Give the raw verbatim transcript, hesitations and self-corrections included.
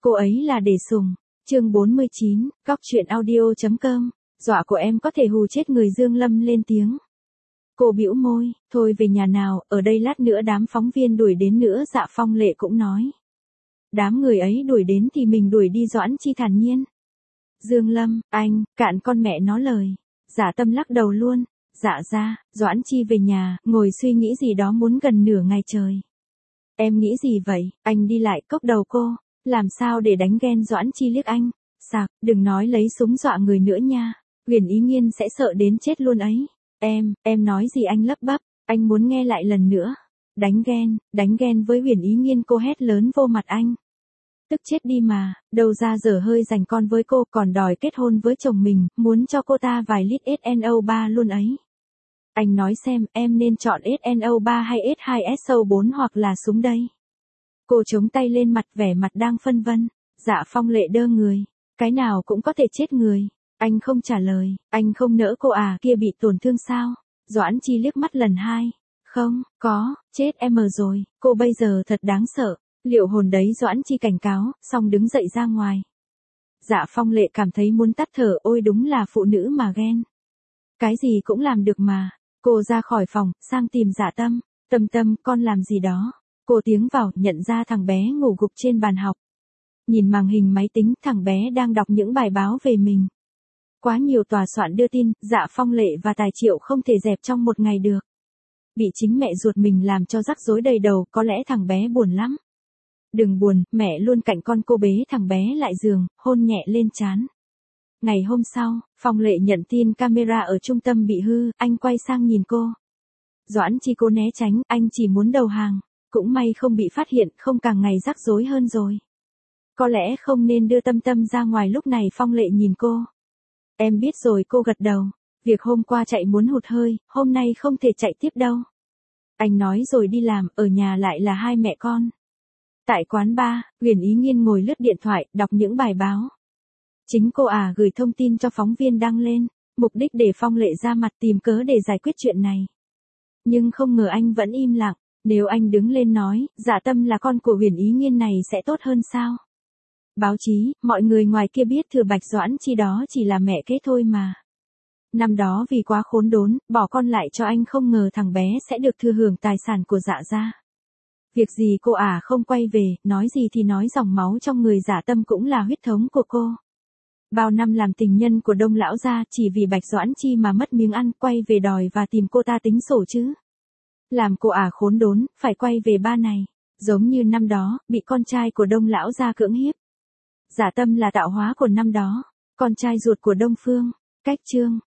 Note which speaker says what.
Speaker 1: Cô ấy là để sủng. Chương bốn mươi chín, cóc truyện audio chấm com. Dọa của em có thể hù chết người. Dương Lâm lên tiếng. Cô bĩu môi, thôi về nhà nào, ở đây lát nữa đám phóng viên đuổi đến nữa. Dạ Phong Lệ cũng nói. Đám người ấy đuổi đến thì mình đuổi đi. Doãn Chi thản nhiên. Dương Lâm, anh, cạn con mẹ nó lời. Dạ Tâm lắc đầu luôn. Dạ ra, Doãn Chi về nhà, ngồi suy nghĩ gì đó muốn gần nửa ngày trời. Em nghĩ gì vậy? Anh đi lại cốc đầu cô. Làm sao để đánh ghen? Doãn Chi liếc anh. Sạc, đừng nói lấy súng dọa người nữa nha. Huyền Ý Nhiên sẽ sợ đến chết luôn ấy. Em, em nói gì? Anh lắp bắp. Anh muốn nghe lại lần nữa. Đánh ghen, đánh ghen với Huyền Ý Nhiên? Cô hét lớn vô mặt anh. Tức chết đi mà, đâu ra giờ hơi dành con với cô, còn đòi kết hôn với chồng mình, muốn cho cô ta vài lít ét en o ba luôn ấy. Anh nói xem, em nên chọn ét en o ba hay ét hai ét o bốn hoặc là súng đây? Cô chống tay lên mặt, vẻ mặt đang phân vân. Dạ Phong Lệ đơ người. Cái nào cũng có thể chết người. Anh không trả lời. Anh không nỡ cô à? Kia bị tổn thương sao? Doãn Chi liếc mắt lần hai. Không, có, chết em rồi. Cô bây giờ thật đáng sợ. Liệu hồn đấy? Doãn Chi cảnh cáo, xong đứng dậy ra ngoài. Dạ Phong Lệ cảm thấy muốn tắt thở. Ôi đúng là phụ nữ mà ghen. Cái gì cũng làm được mà. Cô ra khỏi phòng, sang tìm Dạ Tâm. Tâm Tâm, con làm gì đó? Cô tiến vào, nhận ra thằng bé ngủ gục trên bàn học. Nhìn màn hình máy tính, thằng bé đang đọc những bài báo về mình. Quá nhiều tòa soạn đưa tin, Dạ Phong Lệ và Tài Triệu không thể dẹp trong một ngày được. Bị chính mẹ ruột mình làm cho rắc rối đầy đầu, có lẽ thằng bé buồn lắm. Đừng buồn, mẹ luôn cạnh con. Cô bế thằng bé lại giường, hôn nhẹ lên trán. Ngày hôm sau, Phong Lệ nhận tin camera ở trung tâm bị hư, anh quay sang nhìn cô. Doãn Chi cô né tránh, anh chỉ muốn đầu hàng. Cũng may không bị phát hiện, không càng ngày rắc rối hơn rồi. Có lẽ không nên đưa Tâm Tâm ra ngoài lúc này. Phong Lệ nhìn cô. Em biết rồi. Cô gật đầu. Việc hôm qua chạy muốn hụt hơi, hôm nay không thể chạy tiếp đâu. Anh nói rồi đi làm, ở nhà lại là hai mẹ con. Tại quán bar, Huyền Ý Nhiên ngồi lướt điện thoại, đọc những bài báo. Chính cô à gửi thông tin cho phóng viên đăng lên, mục đích để Phong Lệ ra mặt tìm cớ để giải quyết chuyện này. Nhưng không ngờ anh vẫn im lặng. Nếu anh đứng lên nói, Dạ Tâm là con của Huyền Ý Nhiên này sẽ tốt hơn sao? Báo chí, mọi người ngoài kia biết thừa bạch Doãn Chi đó chỉ là mẹ kế thôi mà. Năm đó vì quá khốn đốn, bỏ con lại cho anh, không ngờ thằng bé sẽ được thừa hưởng tài sản của Dạ gia. Việc gì cô à không quay về, nói gì thì nói, dòng máu trong người Dạ Tâm cũng là huyết thống của cô. Bao năm làm tình nhân của Đông lão gia, chỉ vì bạch Doãn Chi mà mất miếng ăn, quay về đòi và tìm cô ta tính sổ chứ. Làm cô à khốn đốn, phải quay về ba này. Giống như năm đó, bị con trai của Đông lão gia cưỡng hiếp. Dạ Tâm là tạo hóa của năm đó. Con trai ruột của Đông Phương. Cách chương.